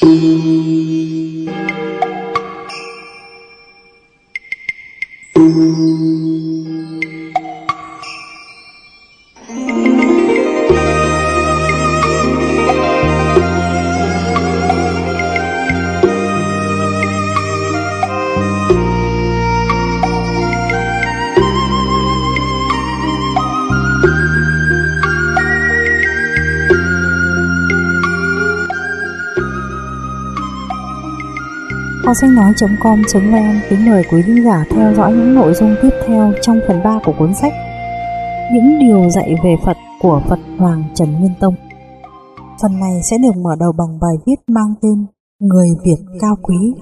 Kho sách nói.com.vn kính mời quý khán giả theo dõi những nội dung tiếp theo trong phần 3 của cuốn sách Những điều dạy về Phật của Phật Hoàng Trần Nhân Tông. Phần này sẽ được mở đầu bằng bài viết mang tên Người Việt cao quý.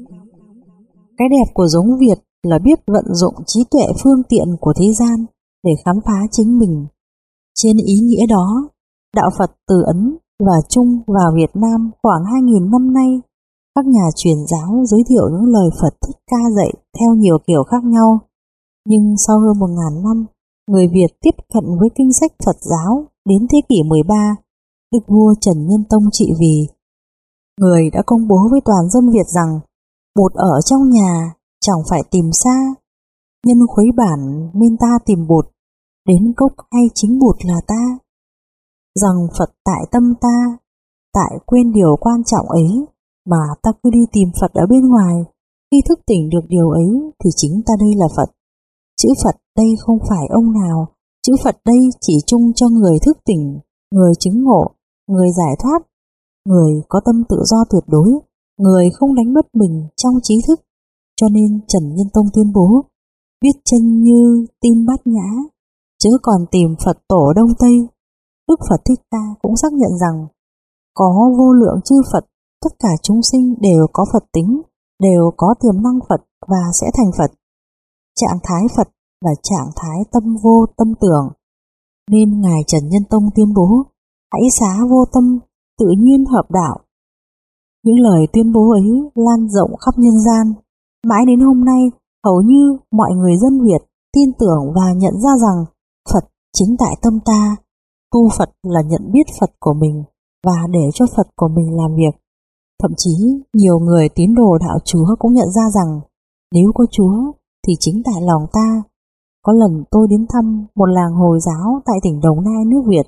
Cái đẹp của giống Việt là biết vận dụng trí tuệ phương tiện của thế gian để khám phá chính mình. Trên ý nghĩa đó, đạo Phật từ Ấn và Trung vào Việt Nam khoảng 2.000 năm nay, các nhà truyền giáo giới thiệu những lời Phật Thích Ca dạy theo nhiều kiểu khác nhau. Nhưng sau hơn 1.000 năm, người Việt tiếp cận với kinh sách Phật giáo đến thế kỷ 13, Đức vua Trần Nhân Tông trị vì. Người đã công bố với toàn dân Việt rằng bột ở trong nhà chẳng phải tìm xa, nhân khuấy bản nên ta tìm bột, đến cốc hay chính bột là ta. Rằng Phật tại tâm ta, tại quên điều quan trọng ấy, mà ta cứ đi tìm Phật ở bên ngoài, khi thức tỉnh được điều ấy thì chính ta đây là Phật. Chữ Phật đây không phải ông nào, chữ Phật đây chỉ chung cho người thức tỉnh, người chứng ngộ, người giải thoát, người có tâm tự do tuyệt đối, người không đánh mất mình trong trí thức. Cho nên Trần Nhân Tông tuyên bố, biết chân như tin Bát Nhã, chứ còn tìm Phật tổ Đông Tây. Đức Phật Thích Ca cũng xác nhận rằng có vô lượng chư Phật, tất cả chúng sinh đều có Phật tính, đều có tiềm năng Phật và sẽ thành Phật. Trạng thái Phật là trạng thái tâm vô tâm tưởng. Nên Ngài Trần Nhân Tông tuyên bố, hãy xá vô tâm, tự nhiên hợp đạo. Những lời tuyên bố ấy lan rộng khắp nhân gian. Mãi đến hôm nay, hầu như mọi người dân Việt tin tưởng và nhận ra rằng Phật chính tại tâm ta. Tu Phật là nhận biết Phật của mình và để cho Phật của mình làm việc. Thậm chí nhiều người tín đồ đạo Chúa cũng nhận ra rằng nếu có Chúa thì chính tại lòng ta. Có lần tôi đến thăm một làng Hồi giáo tại tỉnh Đồng Nai, nước Việt.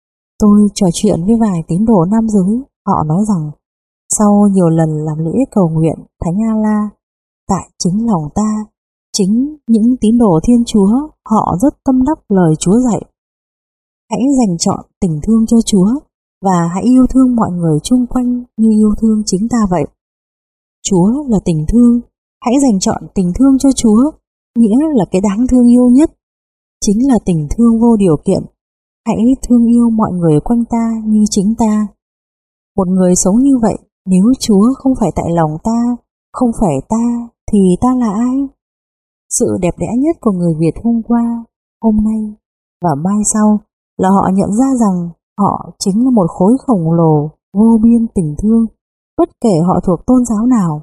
Tôi trò chuyện với vài tín đồ nam giới. Họ nói rằng sau nhiều lần làm lễ cầu nguyện Thánh A-la, tại chính lòng ta, chính những tín đồ Thiên Chúa, họ rất tâm đắc lời Chúa dạy. Hãy dành trọn tình thương cho Chúa và hãy yêu thương mọi người chung quanh như yêu thương chính ta vậy. Chúa là tình thương, hãy dành trọn tình thương cho Chúa, nghĩa là cái đáng thương yêu nhất, chính là tình thương vô điều kiện. Hãy thương yêu mọi người quanh ta như chính ta. Một người sống như vậy, nếu Chúa không phải tại lòng ta, không phải ta, thì ta là ai? Sự đẹp đẽ nhất của người Việt hôm qua, hôm nay và mai sau là họ nhận ra rằng họ chính là một khối khổng lồ, vô biên tình thương, bất kể họ thuộc tôn giáo nào.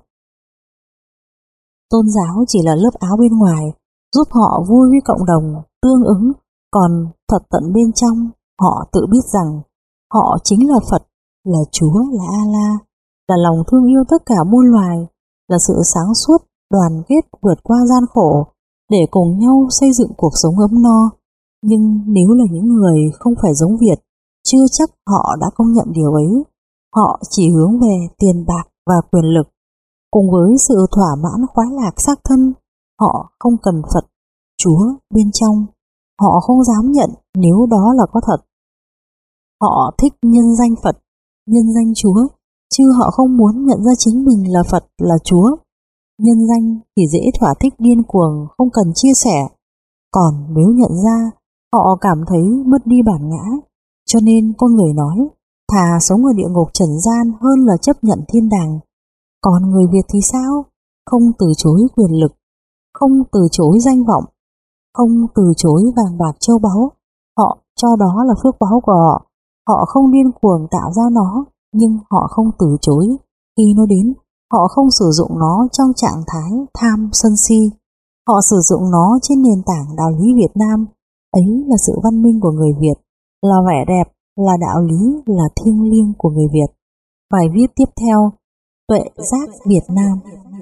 Tôn giáo chỉ là lớp áo bên ngoài, giúp họ vui với cộng đồng, tương ứng, còn thật tận bên trong, họ tự biết rằng họ chính là Phật, là Chúa, là A-la, là lòng thương yêu tất cả muôn loài, là sự sáng suốt, đoàn kết vượt qua gian khổ, để cùng nhau xây dựng cuộc sống ấm no. Nhưng nếu là những người không phải giống Việt, chưa chắc họ đã công nhận điều ấy. Họ chỉ hướng về tiền bạc và quyền lực. Cùng với sự thỏa mãn khoái lạc xác thân, họ không cần Phật, Chúa bên trong. Họ không dám nhận nếu đó là có thật. Họ thích nhân danh Phật, nhân danh Chúa, chứ họ không muốn nhận ra chính mình là Phật, là Chúa. Nhân danh thì dễ thỏa thích điên cuồng, không cần chia sẻ. Còn nếu nhận ra, họ cảm thấy mất đi bản ngã. Cho nên con người nói, thà sống ở địa ngục trần gian hơn là chấp nhận thiên đàng. Còn người Việt thì sao? Không từ chối quyền lực, không từ chối danh vọng, không từ chối vàng bạc châu báu. Họ cho đó là phước báu của họ. Họ không điên cuồng tạo ra nó, nhưng họ không từ chối. Khi nó đến, họ không sử dụng nó trong trạng thái tham sân si. Họ sử dụng nó trên nền tảng đạo lý Việt Nam. Ấy là sự văn minh của người Việt, là vẻ đẹp, là đạo lý, là thiêng liêng của người Việt. Bài viết tiếp theo: Tuệ giác Việt Nam.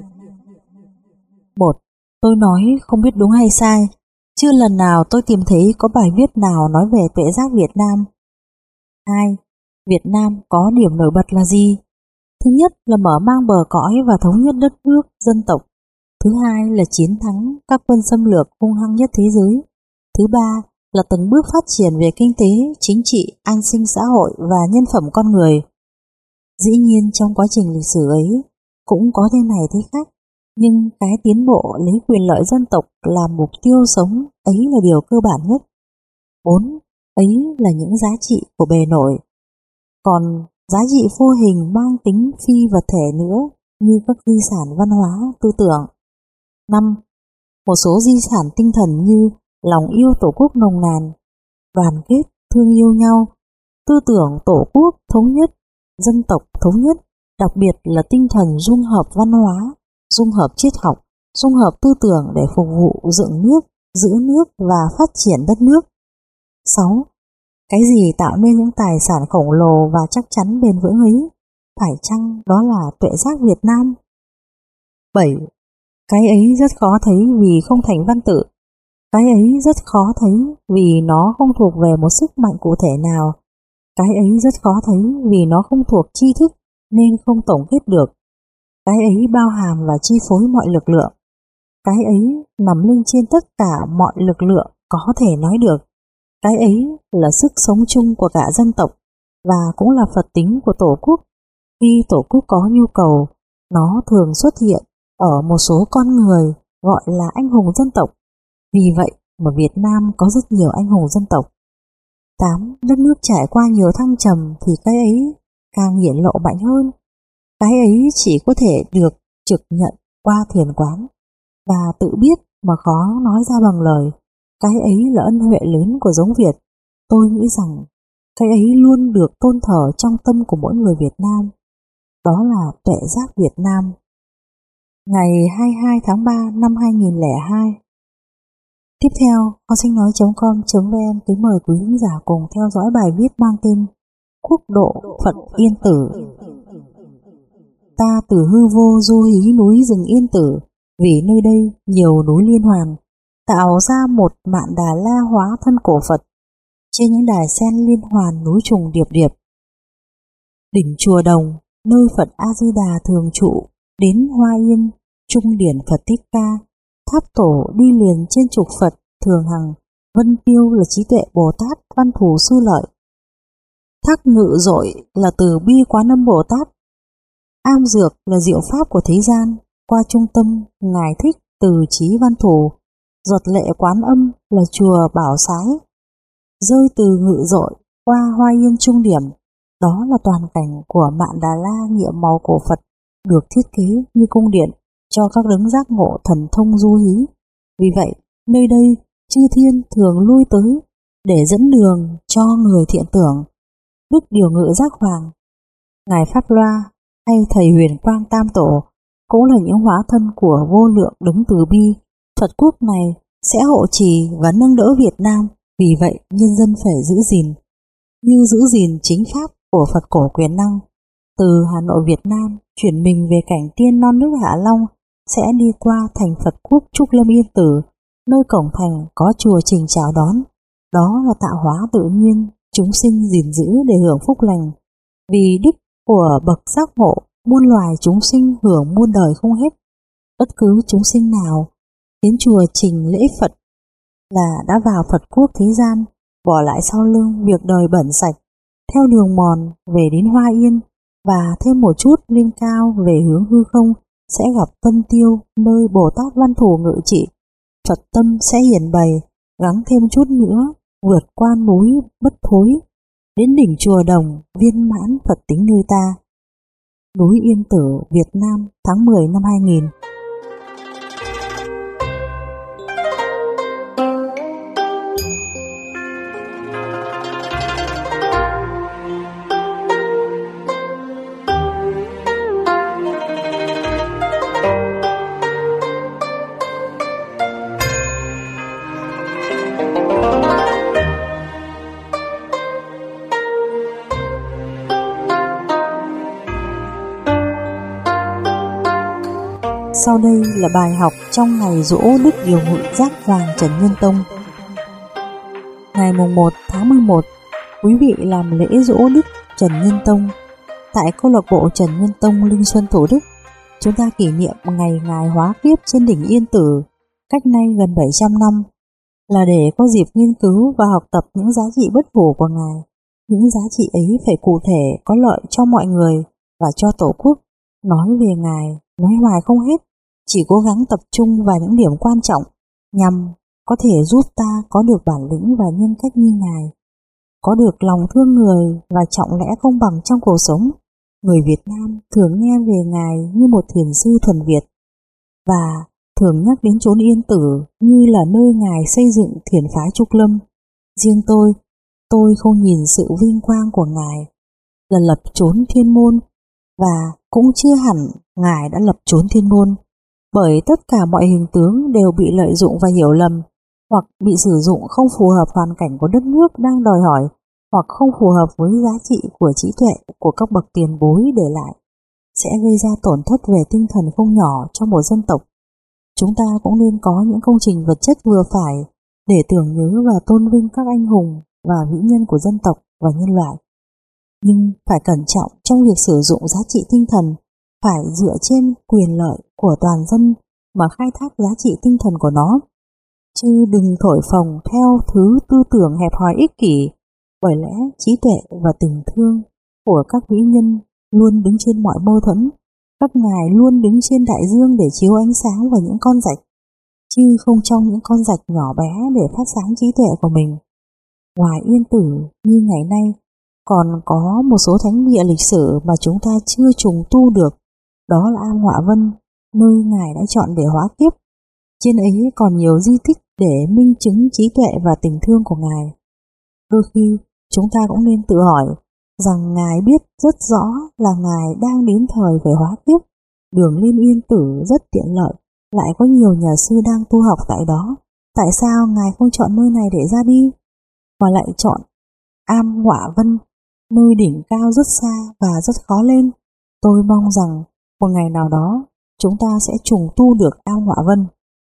1. Tôi nói không biết đúng hay sai, chưa lần nào tôi tìm thấy có bài viết nào nói về tuệ giác Việt Nam. 2. Việt Nam có điểm nổi bật là gì? Thứ nhất là mở mang bờ cõi và thống nhất đất nước, dân tộc. Thứ hai là chiến thắng các quân xâm lược hung hăng nhất thế giới. Thứ ba là từng bước phát triển về kinh tế, chính trị, an sinh xã hội và nhân phẩm con người. Dĩ nhiên trong quá trình lịch sử ấy cũng có thế này thế khác, nhưng cái tiến bộ lấy quyền lợi dân tộc làm mục tiêu sống ấy là điều cơ bản nhất. 4. Ấy là những giá trị của bề nổi. Còn giá trị vô hình mang tính phi vật thể nữa, như các di sản văn hóa, tư tưởng. 5. Một số di sản tinh thần như lòng yêu Tổ quốc nồng nàn, đoàn kết, thương yêu nhau, tư tưởng Tổ quốc thống nhất, dân tộc thống nhất, đặc biệt là tinh thần dung hợp văn hóa, dung hợp triết học, dung hợp tư tưởng để phục vụ dựng nước, giữ nước và phát triển đất nước. 6. Cái gì tạo nên những tài sản khổng lồ và chắc chắn bền vững ấy? Phải chăng đó là tuệ giác Việt Nam? 7. Cái ấy rất khó thấy vì không thành văn tự. Cái ấy rất khó thấy vì nó không thuộc về một sức mạnh cụ thể nào. Cái ấy rất khó thấy vì nó không thuộc tri thức nên không tổng kết được. Cái ấy bao hàm và chi phối mọi lực lượng. Cái ấy nằm lên trên tất cả mọi lực lượng có thể nói được. Cái ấy là sức sống chung của cả dân tộc và cũng là phật tính của Tổ quốc. Khi Tổ quốc có nhu cầu, nó thường xuất hiện ở một số con người gọi là anh hùng dân tộc. Vì vậy mà Việt Nam có rất nhiều anh hùng dân tộc. 8. Đất nước trải qua nhiều thăng trầm thì cái ấy càng hiển lộ mạnh hơn. Cái ấy chỉ có thể được trực nhận qua thiền quán và tự biết mà khó nói ra bằng lời. Cái ấy là ân huệ lớn của giống Việt. Tôi nghĩ rằng cái ấy luôn được tôn thờ trong tâm của mỗi người Việt Nam. Đó là tuệ giác Việt Nam. Ngày 22 tháng 3 năm 2002. Tiếp theo, hosinhnoi.com.vn kính mời quý khán giả cùng theo dõi bài viết mang tên Quốc độ Phật Yên Tử. Ta từ hư vô du hí núi rừng Yên Tử, vì nơi đây nhiều núi liên hoàn, tạo ra một mạn Đà La hóa thân cổ Phật. Trên những đài sen liên hoàn núi trùng điệp điệp. Đỉnh Chùa Đồng, nơi Phật A Di Đà thường trụ, đến Hoa Yên, trung điển Phật Thích Ca, tháp tổ đi liền trên trục Phật thường hằng, Vân Tiêu là trí tuệ Bồ Tát, Văn Thù Sư Lợi. Thác Ngự Dội là từ Bi Quán Âm Bồ Tát. Am Dược là diệu pháp của thế gian, qua trung tâm Ngài Thích Từ Trí Văn Thù. Giọt Lệ Quán Âm là chùa Bảo Sái. Rơi từ Ngự Dội qua Hoa Yên trung điểm, đó là toàn cảnh của mạn Đà La nhiệm màu cổ Phật, được thiết kế như cung điện cho các đấng giác ngộ thần thông du hí. Vì vậy, nơi đây chư thiên thường lui tới để dẫn đường cho người thiện tưởng. Đức Điều Ngự Giác Hoàng, Ngài Pháp Loa hay Thầy Huyền Quang Tam Tổ cũng là những hóa thân của vô lượng đấng từ bi. Phật quốc này sẽ hộ trì và nâng đỡ Việt Nam, vì vậy nhân dân phải giữ gìn, như giữ gìn chính pháp của Phật cổ quyền năng. Từ Hà Nội Việt Nam chuyển mình về cảnh tiên non nước Hạ Long, sẽ đi qua thành Phật quốc Trúc Lâm Yên Tử, nơi cổng thành có chùa Trình chào đón. Đó là tạo hóa tự nhiên, chúng sinh gìn giữ để hưởng phúc lành. Vì đức của bậc giác ngộ, muôn loài chúng sinh hưởng muôn đời không hết. Bất cứ chúng sinh nào đến chùa Trình lễ Phật là đã vào Phật quốc thế gian, bỏ lại sau lưng việc đời bẩn sạch, theo đường mòn về đến Hoa Yên và thêm một chút lên cao về hướng hư không, sẽ gặp Vân Tiêu, nơi Bồ Tát Văn Thù ngự trị. Phật tâm sẽ hiển bày, gắng thêm chút nữa, vượt qua núi bất thối, đến đỉnh Chùa Đồng, viên mãn Phật tính nơi ta. Núi Yên Tử, Việt Nam, tháng 10 năm 2000. Sau đây là bài học trong ngày giỗ Đức Điều Ngự Giác Vàng Trần Nhân Tông. Ngày 1 tháng 11, quý vị làm lễ giỗ Đức Trần Nhân Tông. Tại câu lạc bộ Trần Nhân Tông Linh Xuân Thủ Đức, chúng ta kỷ niệm ngày Ngài hóa kiếp trên đỉnh Yên Tử cách nay gần 700 năm, là để có dịp nghiên cứu và học tập những giá trị bất hủ của Ngài. Những giá trị ấy phải cụ thể, có lợi cho mọi người và cho Tổ quốc. Nói về Ngài, nói hoài không hết, chỉ cố gắng tập trung vào những điểm quan trọng nhằm có thể giúp ta có được bản lĩnh và nhân cách như Ngài, có được lòng thương người và trọng lẽ công bằng trong cuộc sống. Người Việt Nam thường nghe về Ngài như một thiền sư thuần Việt và thường nhắc đến chốn Yên Tử như là nơi Ngài xây dựng thiền phái Trúc Lâm. Riêng tôi không nhìn sự vinh quang của Ngài là lập chốn Thiên Môn, và cũng chưa hẳn Ngài đã lập chốn Thiên Môn, bởi tất cả mọi hình tướng đều bị lợi dụng và hiểu lầm, hoặc bị sử dụng không phù hợp hoàn cảnh của đất nước đang đòi hỏi, hoặc không phù hợp với giá trị của trí tuệ của các bậc tiền bối để lại, sẽ gây ra tổn thất về tinh thần không nhỏ cho một dân tộc. Chúng ta cũng nên có những công trình vật chất vừa phải để tưởng nhớ và tôn vinh các anh hùng và vĩ nhân của dân tộc và nhân loại. Nhưng phải cẩn trọng trong việc sử dụng giá trị tinh thần, phải dựa trên quyền lợi của toàn dân mà khai thác giá trị tinh thần của nó, chứ đừng thổi phồng theo thứ tư tưởng hẹp hòi ích kỷ, bởi lẽ trí tuệ và tình thương của các vĩ nhân luôn đứng trên mọi mâu thuẫn. Các ngài luôn đứng trên đại dương để chiếu ánh sáng vào những con rạch, chứ không trong những con rạch nhỏ bé để phát sáng trí tuệ của mình. Ngoài Yên Tử như ngày nay, còn có một số thánh địa lịch sử mà chúng ta chưa trùng tu được, đó là Am Họa Vân, nơi Ngài đã chọn để hóa kiếp. Trên ấy còn nhiều di tích để minh chứng trí tuệ và tình thương của Ngài. Đôi khi chúng ta cũng nên tự hỏi rằng Ngài biết rất rõ là Ngài đang đến thời phải hóa kiếp. Đường lên Yên Tử rất tiện lợi, lại có nhiều nhà sư đang tu học tại đó. Tại sao Ngài không chọn nơi này để ra đi, mà lại chọn Am Họa Vân, nơi đỉnh cao rất xa và rất khó lên? Tôi mong rằng một ngày nào đó chúng ta sẽ trùng tu được Am Họa Vân.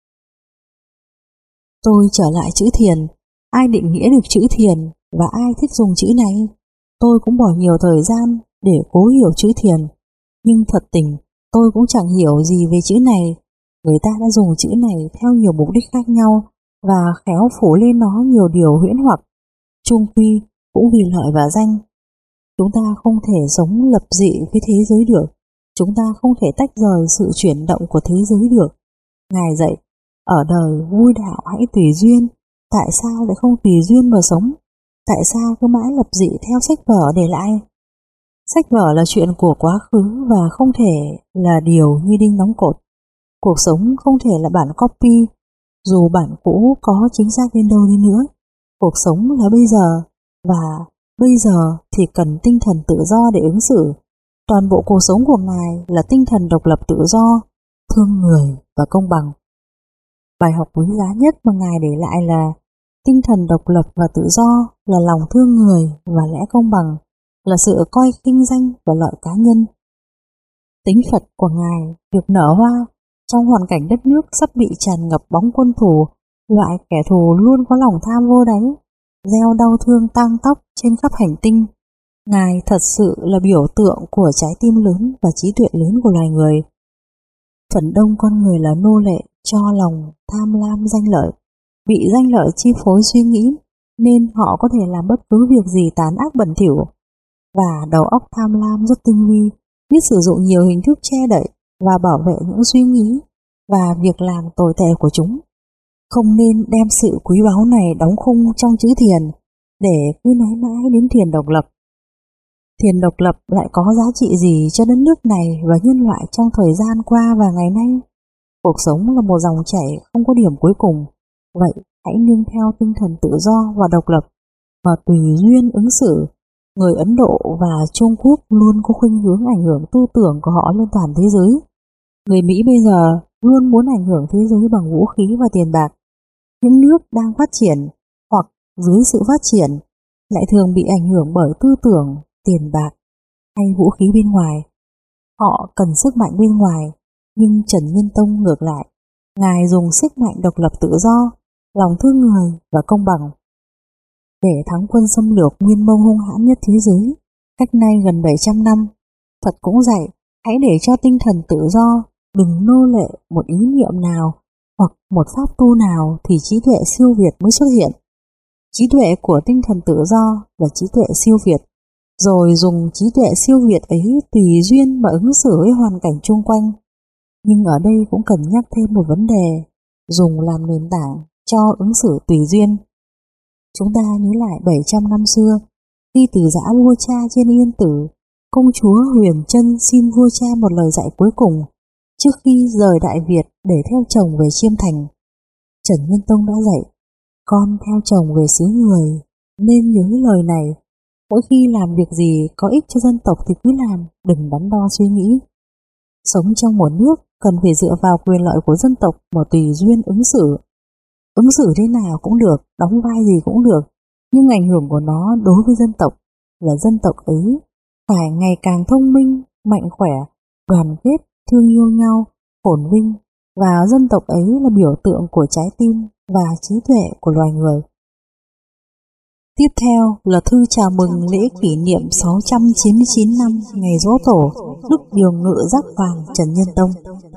Tôi trở lại chữ thiền. Ai định nghĩa được chữ thiền và ai thích dùng chữ này? Tôi cũng bỏ nhiều thời gian để cố hiểu chữ thiền, nhưng thật tình tôi cũng chẳng hiểu gì về chữ này. Người ta đã dùng chữ này theo nhiều mục đích khác nhau và khéo phủ lên nó nhiều điều huyễn hoặc, chung quy cũng vì lợi và danh. Chúng ta không thể sống lập dị với thế giới được. Chúng ta không thể tách rời sự chuyển động của thế giới được. Ngài dạy, ở đời vui đạo hãy tùy duyên. Tại sao lại không tùy duyên mà sống? Tại sao cứ mãi lập dị theo sách vở để lại? Sách vở là chuyện của quá khứ và không thể là điều như đinh đóng cột. Cuộc sống không thể là bản copy, dù bản cũ có chính xác đến đâu đi nữa. Cuộc sống là bây giờ, và bây giờ thì cần tinh thần tự do để ứng xử. Toàn bộ cuộc sống của Ngài là tinh thần độc lập tự do, thương người và công bằng. Bài học quý giá nhất mà Ngài để lại là tinh thần độc lập và tự do, là lòng thương người và lẽ công bằng, là sự coi khinh danh và lợi cá nhân. Tính Phật của Ngài được nở hoa trong hoàn cảnh đất nước sắp bị tràn ngập bóng quân thù, loại kẻ thù luôn có lòng tham vô đáy, gieo đau thương tang tóc trên khắp hành tinh. Ngài thật sự là biểu tượng của trái tim lớn và trí tuệ lớn của loài người. Phần đông con người là nô lệ cho lòng tham lam danh lợi, bị danh lợi chi phối suy nghĩ, nên họ có thể làm bất cứ việc gì tàn ác bẩn thỉu. Và đầu óc tham lam rất tinh vi, biết sử dụng nhiều hình thức che đậy và bảo vệ những suy nghĩ và việc làm tồi tệ của chúng. Không nên đem sự quý báu này đóng khung trong chữ thiền để cứ nói mãi đến thiền độc lập. Thiền độc lập lại có giá trị gì cho đất nước này và nhân loại trong thời gian qua và ngày nay? Cuộc sống là một dòng chảy không có điểm cuối cùng. Vậy hãy nương theo tinh thần tự do và độc lập mà tùy duyên ứng xử. Người Ấn Độ và Trung Quốc luôn có khuynh hướng ảnh hưởng tư tưởng của họ lên toàn thế giới. Người Mỹ bây giờ luôn muốn ảnh hưởng thế giới bằng vũ khí và tiền bạc. Những nước đang phát triển hoặc dưới sự phát triển lại thường bị ảnh hưởng bởi tư tưởng, tiền bạc hay vũ khí bên ngoài. Họ cần sức mạnh bên ngoài Nhưng Trần Nhân Tông ngược lại, Ngài dùng sức mạnh độc lập tự do, lòng thương người và công bằng để thắng quân xâm lược Nguyên Mông hung hãn nhất thế giới. Cách nay gần 700 năm, Phật cũng dạy hãy để cho tinh thần tự do, đừng nô lệ một ý niệm nào hoặc một pháp tu nào thì trí tuệ siêu việt mới xuất hiện. Trí tuệ của tinh thần tự do là trí tuệ siêu việt, rồi dùng trí tuệ siêu việt ấy tùy duyên mà ứng xử với hoàn cảnh chung quanh. Nhưng ở đây cũng cần nhắc thêm một vấn đề, dùng làm nền tảng cho ứng xử tùy duyên. Chúng ta nhớ lại 700 năm xưa, khi từ giã vua cha trên Yên Tử, công chúa Huyền Trân xin vua cha một lời dạy cuối cùng trước khi rời Đại Việt để theo chồng về Chiêm Thành. Trần Nhân Tông đã dạy, con theo chồng về xứ người nên nhớ lời này, mỗi khi làm việc gì có ích cho dân tộc thì cứ làm, đừng đắn đo suy nghĩ. Sống trong một nước cần phải dựa vào quyền lợi của dân tộc mà tùy duyên ứng xử. Ứng xử thế nào cũng được, đóng vai gì cũng được, nhưng ảnh hưởng của nó đối với dân tộc là dân tộc ấy phải ngày càng thông minh, mạnh khỏe, đoàn kết, thương yêu nhau, phồn vinh, và dân tộc ấy là biểu tượng của trái tim và trí tuệ của loài người. Tiếp theo là thư chào mừng lễ kỷ niệm 699 năm ngày Giỗ Tổ Đức Điều Ngự Giác Hoàng Trần Nhân Tông.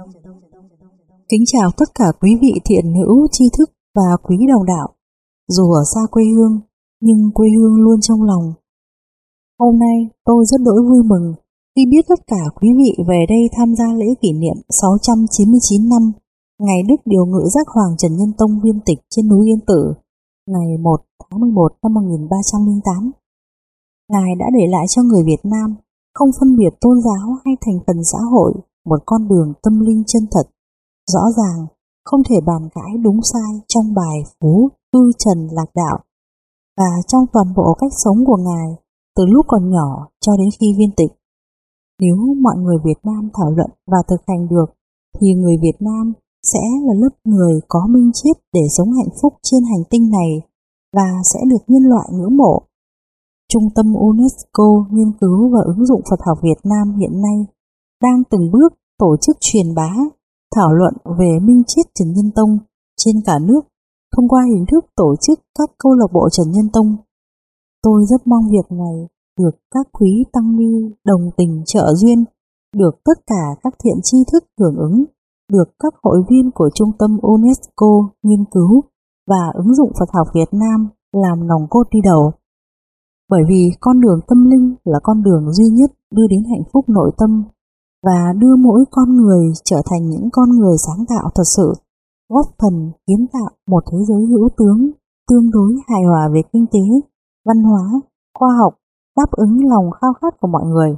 Kính chào tất cả quý vị thiện hữu tri thức và quý đồng đạo, dù ở xa quê hương, nhưng quê hương luôn trong lòng. Hôm nay tôi rất đỗi vui mừng khi biết tất cả quý vị về đây tham gia lễ kỷ niệm 699 năm ngày Đức Điều Ngự Giác Hoàng Trần Nhân Tông viên tịch trên núi Yên Tử, ngày 1 tháng 11 năm 1308. Ngài đã để lại cho người Việt Nam, không phân biệt tôn giáo hay thành phần xã hội, một con đường tâm linh chân thật, rõ ràng, không thể bàn cãi đúng sai trong bài Phú Tư Trần Lạc Đạo và trong toàn bộ cách sống của Ngài từ lúc còn nhỏ cho đến khi viên tịch. Nếu mọi người Việt Nam thảo luận và thực hành được thì người Việt Nam sẽ là lớp người có minh triết để sống hạnh phúc trên hành tinh này và sẽ được nhân loại ngưỡng mộ. Trung tâm UNESCO nghiên cứu và ứng dụng Phật học Việt Nam hiện nay đang từng bước tổ chức truyền bá, thảo luận về minh triết Trần Nhân Tông trên cả nước thông qua hình thức tổ chức các câu lạc bộ Trần Nhân Tông. Tôi rất mong việc này được các quý tăng ni đồng tình trợ duyên, được tất cả các thiện tri thức hưởng ứng, được các hội viên của Trung tâm UNESCO nghiên cứu và ứng dụng Phật học Việt Nam làm nòng cốt đi đầu. Bởi vì con đường tâm linh là con đường duy nhất đưa đến hạnh phúc nội tâm và đưa mỗi con người trở thành những con người sáng tạo thật sự, góp phần kiến tạo một thế giới hữu tướng, tương đối hài hòa về kinh tế, văn hóa, khoa học, đáp ứng lòng khao khát của mọi người.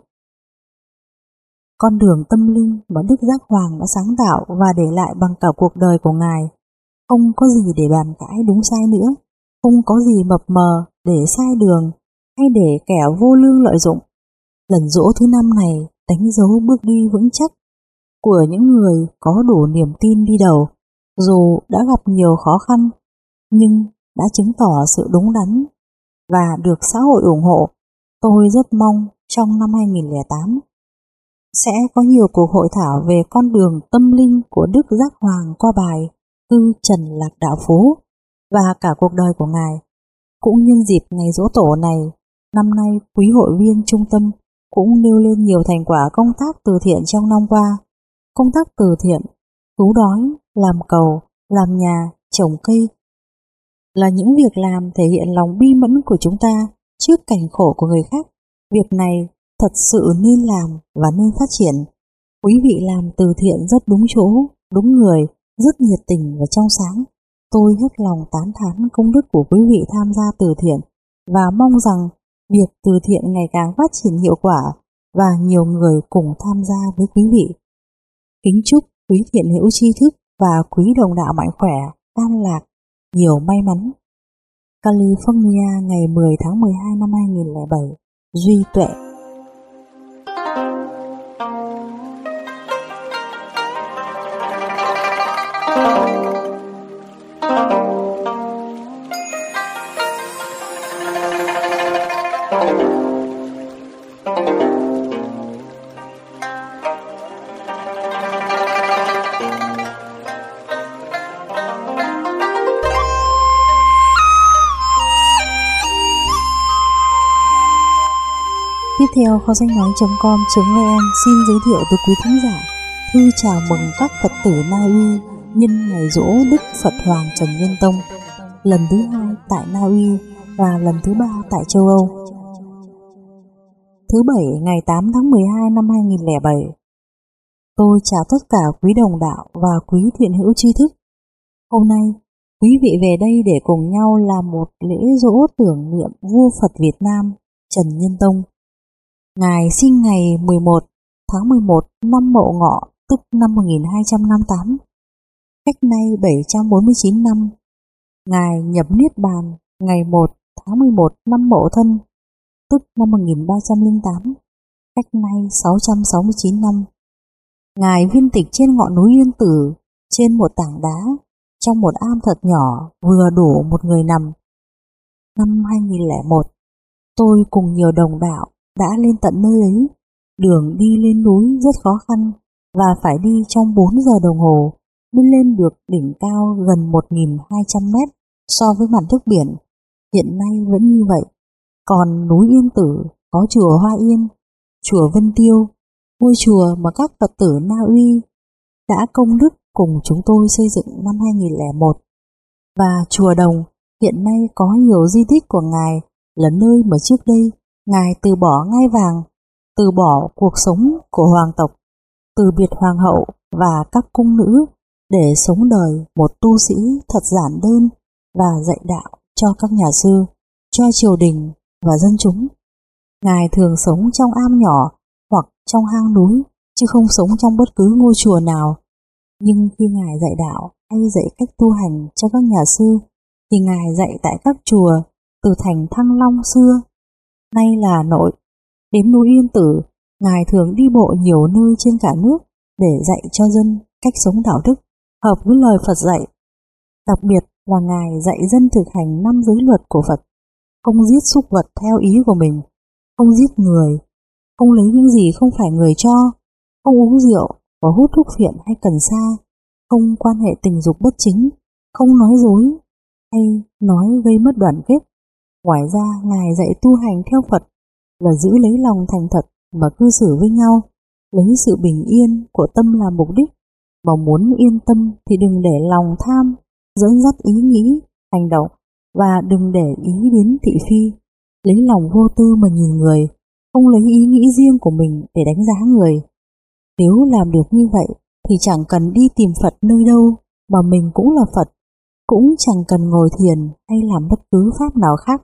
Con đường tâm linh mà Đức Giác Hoàng đã sáng tạo và để lại bằng cả cuộc đời của Ngài, không có gì để bàn cãi đúng sai nữa, không có gì mập mờ để sai đường hay để kẻ vô lương lợi dụng. Lần Giỗ thứ 5 này đánh dấu bước đi vững chắc của những người có đủ niềm tin đi đầu, dù đã gặp nhiều khó khăn, nhưng đã chứng tỏ sự đúng đắn và được xã hội ủng hộ. Tôi rất mong trong năm 2008 sẽ có nhiều cuộc hội thảo về con đường tâm linh của Đức Giác Hoàng qua bài Tư Trần Lạc Đạo Phú và cả cuộc đời của Ngài. Cũng nhân dịp ngày Giỗ Tổ này, năm nay quý hội viên trung tâm cũng nêu lên nhiều thành quả công tác từ thiện trong năm qua. Công tác từ thiện, cứu đói, làm cầu, làm nhà, trồng cây là những việc làm thể hiện lòng bi mẫn của chúng ta trước cảnh khổ của người khác. Việc này thật sự nên làm và nên phát triển. Quý vị làm từ thiện rất đúng chỗ, đúng người, rất nhiệt tình và trong sáng. Tôi hết lòng tán thán công đức của quý vị tham gia từ thiện và mong rằng việc từ thiện ngày càng phát triển hiệu quả và nhiều người cùng tham gia với quý vị. Kính chúc quý thiện hữu tri thức và quý đồng đạo mạnh khỏe, an lạc, nhiều may mắn. California ngày 10 tháng 12 năm 2007. Duy Tuệ. theo, kho sách nói.com.vn xin giới thiệu tới quý thính giả thư chào mừng các Phật tử Na Uy nhân ngày giỗ Đức Phật Hoàng Trần Nhân Tông, lần thứ 2 tại Na Uy và lần thứ 3 tại châu Âu. Thứ Bảy ngày 8 tháng 12 năm 2007. Tôi chào tất cả quý đồng đạo và quý thiện hữu tri thức. Hôm nay, quý vị về đây để cùng nhau làm một lễ giỗ tưởng niệm vua Phật Việt Nam Trần Nhân Tông. Ngài sinh ngày 11 tháng 11 năm Mậu Ngọ, tức năm 1258, cách nay 749 năm. Ngài nhập Niết Bàn ngày 1 tháng 11 năm Mậu Thân, tức năm 1308, cách nay 669 năm. Ngài viên tịch trên ngọn núi Yên Tử, trên một tảng đá, trong một am thật nhỏ, vừa đủ một người nằm. Năm 2001, tôi cùng nhiều đồng đạo đã lên tận nơi ấy. Đường đi lên núi rất khó khăn và phải đi trong 4 giờ đồng hồ mới lên được đỉnh cao gần 1.200 mét so với mặt nước biển. Hiện nay vẫn như vậy. Còn núi Yên Tử có chùa Hoa Yên, chùa Vân Tiêu, ngôi chùa mà các Phật tử Na Uy đã công đức cùng chúng tôi xây dựng năm 2001. Và chùa Đồng hiện nay có nhiều di tích của Ngài là nơi mà trước đây Ngài từ bỏ ngai vàng, từ bỏ cuộc sống của hoàng tộc, từ biệt hoàng hậu và các cung nữ để sống đời một tu sĩ thật giản đơn và dạy đạo cho các nhà sư, cho triều đình và dân chúng. Ngài thường sống trong am nhỏ hoặc trong hang núi, chứ không sống trong bất cứ ngôi chùa nào. Nhưng khi Ngài dạy đạo hay dạy cách tu hành cho các nhà sư, thì Ngài dạy tại các chùa từ thành Thăng Long xưa, nay là Nội, đến núi Yên Tử. Ngài thường đi bộ nhiều nơi trên cả nước để dạy cho dân cách sống đạo đức, hợp với lời Phật dạy. Đặc biệt là Ngài dạy dân thực hành 5 giới luật của Phật: không giết súc vật theo ý của mình, không giết người, không lấy những gì không phải người cho, không uống rượu và hút thuốc phiện hay cần sa, không quan hệ tình dục bất chính, không nói dối hay nói gây mất đoàn kết. Ngoài ra, Ngài dạy tu hành theo Phật là giữ lấy lòng thành thật mà cư xử với nhau, lấy sự bình yên của tâm làm mục đích. Mà muốn yên tâm thì đừng để lòng tham dẫn dắt ý nghĩ, hành động, và đừng để ý đến thị phi, lấy lòng vô tư mà nhìn người, không lấy ý nghĩ riêng của mình để đánh giá người. Nếu làm được như vậy thì chẳng cần đi tìm Phật nơi đâu, mà mình cũng là Phật, cũng chẳng cần ngồi thiền hay làm bất cứ pháp nào khác.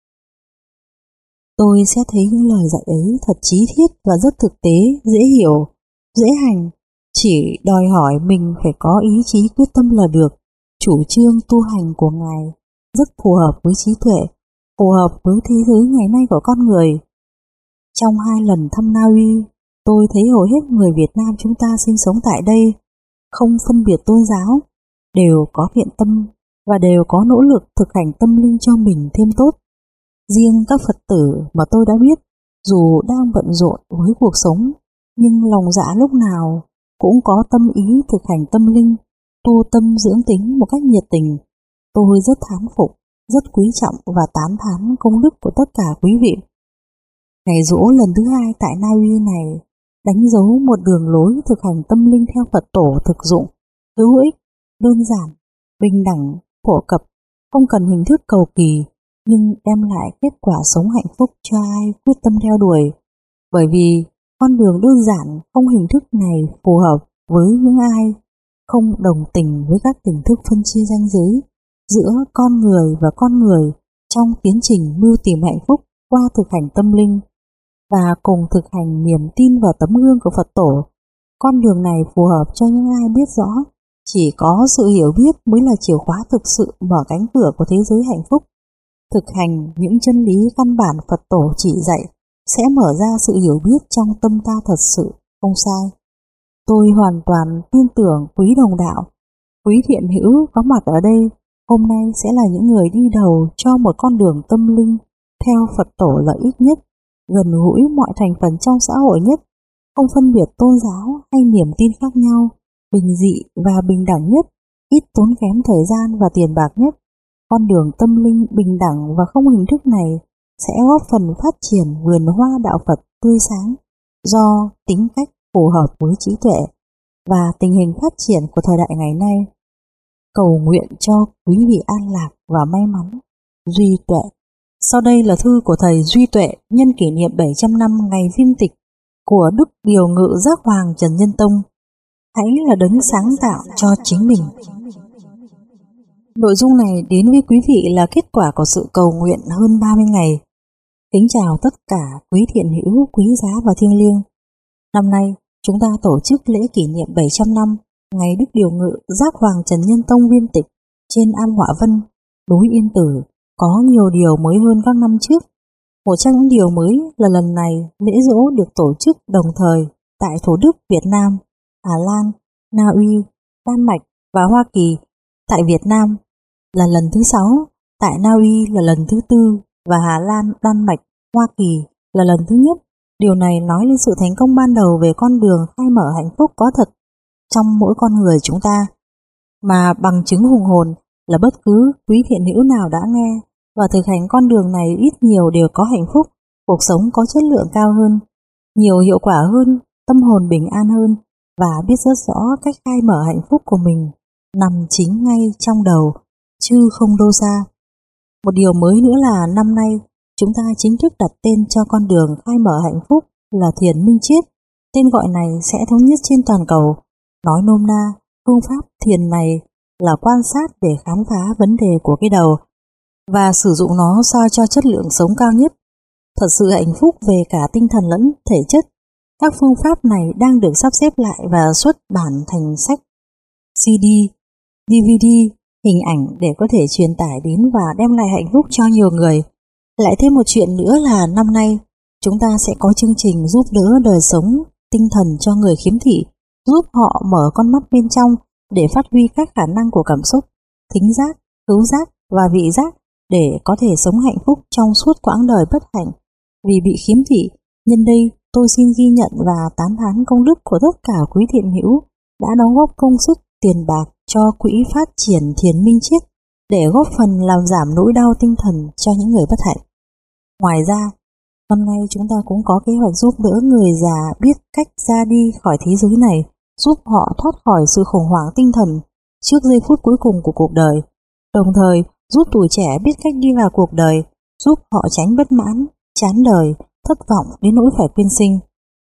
Tôi sẽ thấy những lời dạy ấy thật chí thiết và rất thực tế, dễ hiểu, dễ hành. Chỉ đòi hỏi mình phải có ý chí quyết tâm là được. Chủ trương tu hành của Ngài rất phù hợp với trí tuệ, phù hợp với thế giới ngày nay của con người. Trong 2 lần thăm Na Uy, tôi thấy hầu hết người Việt Nam chúng ta sinh sống tại đây, không phân biệt tôn giáo, đều có thiện tâm và đều có nỗ lực thực hành tâm linh cho mình thêm tốt. Riêng các Phật tử mà tôi đã biết, dù đang bận rộn với cuộc sống, nhưng lòng dạ lúc nào cũng có tâm ý thực hành tâm linh, tu tâm dưỡng tính một cách nhiệt tình. Tôi rất thán phục, rất quý trọng và tán thán công đức của tất cả quý vị. Ngày giỗ lần thứ 2 tại Na Uy này đánh dấu một đường lối thực hành tâm linh theo Phật tổ thực dụng, hữu ích, đơn giản, bình đẳng, phổ cập, không cần hình thức cầu kỳ, nhưng đem lại kết quả sống hạnh phúc cho ai quyết tâm theo đuổi. Bởi vì con đường đơn giản không hình thức này phù hợp với những ai không đồng tình với các hình thức phân chia ranh giới giữa con người và con người trong tiến trình mưu tìm hạnh phúc qua thực hành tâm linh, và cùng thực hành niềm tin vào tấm gương của Phật tổ. Con đường này phù hợp cho những ai biết rõ chỉ có sự hiểu biết mới là chìa khóa thực sự mở cánh cửa của thế giới hạnh phúc. Thực hành những chân lý căn bản Phật tổ chỉ dạy sẽ mở ra sự hiểu biết trong tâm ta thật sự, không sai. Tôi hoàn toàn tin tưởng quý đồng đạo, quý thiện hữu có mặt ở đây hôm nay sẽ là những người đi đầu cho một con đường tâm linh theo Phật tổ lợi ích nhất, gần gũi mọi thành phần trong xã hội nhất, không phân biệt tôn giáo hay niềm tin khác nhau, bình dị và bình đẳng nhất, ít tốn kém thời gian và tiền bạc nhất. Con đường tâm linh bình đẳng và không hình thức này sẽ góp phần phát triển vườn hoa đạo Phật tươi sáng do tính cách phù hợp với trí tuệ và tình hình phát triển của thời đại ngày nay. Cầu nguyện cho quý vị an lạc và may mắn. Duy Tuệ. Sau đây là thư của thầy Duy Tuệ nhân kỷ niệm 700 năm ngày viên tịch của Đức Điều Ngự Giác Hoàng Trần Nhân Tông. Hãy là đấng sáng tạo cho chính mình. Nội dung này đến với quý vị là kết quả của sự cầu nguyện hơn 30 ngày. Kính chào tất cả quý thiện hữu quý giá và thiêng liêng. Năm nay, chúng ta tổ chức lễ kỷ niệm 700 năm ngày Đức Điều Ngự Giác Hoàng Trần Nhân Tông viên tịch trên Am Họa Vân, núi Yên Tử, có nhiều điều mới hơn các năm trước. Một trong những điều mới là lần này lễ giỗ được tổ chức đồng thời tại Thổ Đức, Việt Nam, Hà Lan, Na Uy, Đan Mạch và Hoa Kỳ. Tại Việt Nam là lần thứ 6, tại Na Uy là lần thứ 4 và Hà Lan, Đan Mạch, Hoa Kỳ là lần thứ nhất. Điều này nói lên sự thành công ban đầu về con đường khai mở hạnh phúc có thật trong mỗi con người chúng ta, mà bằng chứng hùng hồn là bất cứ quý thiện hữu nào đã nghe và thực hành con đường này ít nhiều đều có hạnh phúc, cuộc sống có chất lượng cao hơn, nhiều hiệu quả hơn, tâm hồn bình an hơn và biết rất rõ cách khai mở hạnh phúc của mình nằm chính ngay trong đầu, chứ không đâu xa. Một điều mới nữa là năm nay chúng ta chính thức đặt tên cho con đường khai mở hạnh phúc là Thiền Minh Triết. Tên gọi này sẽ thống nhất trên toàn cầu. Nói nôm na, phương pháp thiền này là quan sát để khám phá vấn đề của cái đầu và sử dụng nó sao cho chất lượng sống cao nhất, thật sự hạnh phúc về cả tinh thần lẫn thể chất. Các phương pháp này đang được sắp xếp lại và xuất bản thành sách, CD, DVD, hình ảnh để có thể truyền tải đến và đem lại hạnh phúc cho nhiều người. Lại thêm một chuyện nữa là năm nay chúng ta sẽ có chương trình giúp đỡ đời sống tinh thần cho người khiếm thị, giúp họ mở con mắt bên trong để phát huy các khả năng của cảm xúc, thính giác, khứu giác và vị giác để có thể sống hạnh phúc trong suốt quãng đời bất hạnh vì bị khiếm thị. Nhân đây tôi xin ghi nhận và tán thán công đức của tất cả quý thiện hữu đã đóng góp công sức tiền bạc cho quỹ phát triển Thiền Minh Triết để góp phần làm giảm nỗi đau tinh thần cho những người bất hạnh. Ngoài ra, năm nay chúng ta cũng có kế hoạch giúp đỡ người già biết cách ra đi khỏi thế giới này, giúp họ thoát khỏi sự khủng hoảng tinh thần trước giây phút cuối cùng của cuộc đời, đồng thời giúp tuổi trẻ biết cách đi vào cuộc đời, giúp họ tránh bất mãn, chán đời, thất vọng đến nỗi phải quyên sinh.